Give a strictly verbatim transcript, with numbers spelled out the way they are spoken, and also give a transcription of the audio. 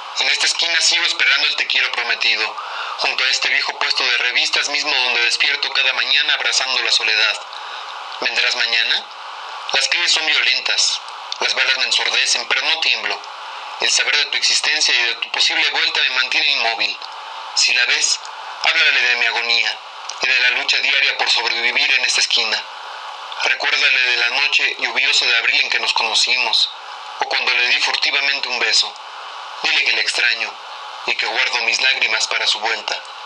En esta esquina sigo esperando el te quiero prometido, junto a este viejo puesto de revistas mismo donde despierto cada mañana abrazando la soledad. ¿Vendrás mañana? Las calles son violentas, las balas me ensordecen, pero no tiemblo. El saber de tu existencia y de tu posible vuelta me mantiene inmóvil. Si la ves, háblale de mi agonía y de la lucha diaria por sobrevivir en esta esquina. Recuérdale de la noche lluviosa de abril en que nos conocimos, o cuando le di furtivamente un beso. Dile que le extraño y que guardo mis lágrimas para su vuelta.